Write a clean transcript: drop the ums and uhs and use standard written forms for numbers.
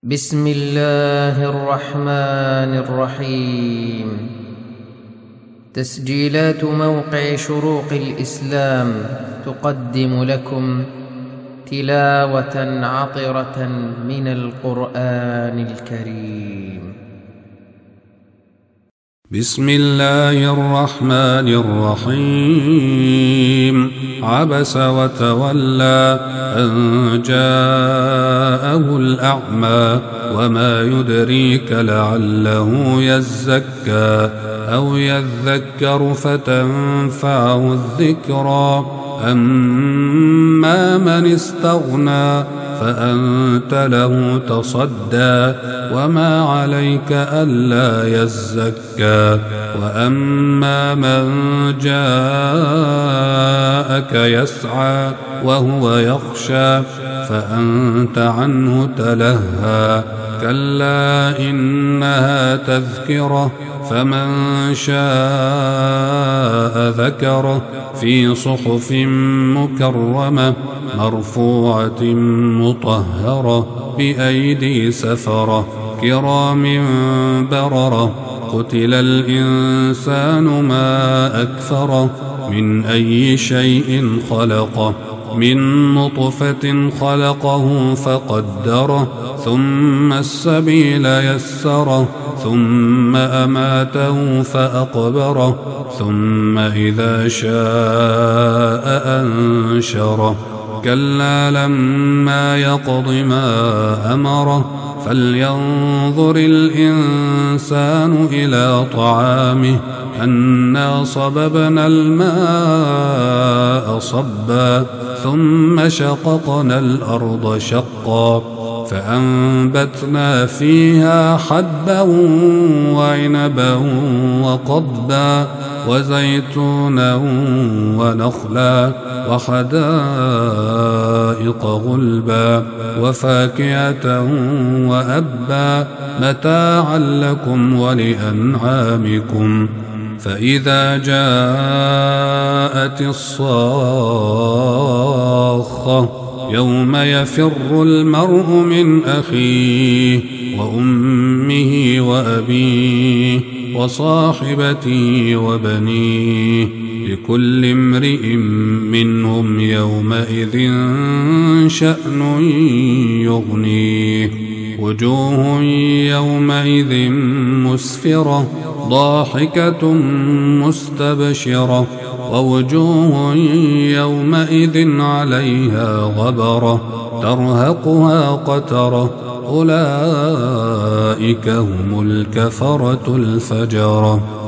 بسم الله الرحمن الرحيم. تسجيلات موقع شروق الإسلام تقدم لكم تلاوة عطرة من القرآن الكريم. بسم الله الرحمن الرحيم. عبس وتولى أن جاءه الأعمى وما يدريك لعله يزكى أو يذكر فتنفعه الذكرى. أما من استغنى فأنت له تصدى وما عليك ألا يزكى. وأما من جاءك يسعى وهو يخشى فأنت عنه تلهى. كلا إنها تذكرة فمن شاء ذكره في صحف مكرمة مرفوعة مطهرة بأيدي سفرة كرام بررة. قتل الإنسان ما أكفره من أي شيء خلقه من نطفة خلقه فقدره ثم السبيل يسره ثم أماته فأقبره ثم إذا شاء أنشره. كلا لما يقض ما أمره فلينظر الإنسان إلى طعامه أنا صببنا الماء صبا ثم شققنا الأرض شقا فأنبتنا فيها حبا وعنبا وقضبا وزيتونا ونخلا وحدائق غلبا وفاكهة وأبا متاعا لكم ولأنعامكم. فإذا جاءت الصاخة يوم يفر المرء من أخيه وأمه وأبيه وصاحبته وبنيه لكل امرئ منهم يومئذ شأن يغنيه. وجوه يومئذ مسفرة ضاحكة مستبشرة ووجوه يومئذ عليها غبرة ترهقها قترة أولئك هم الكفرة الفجرة.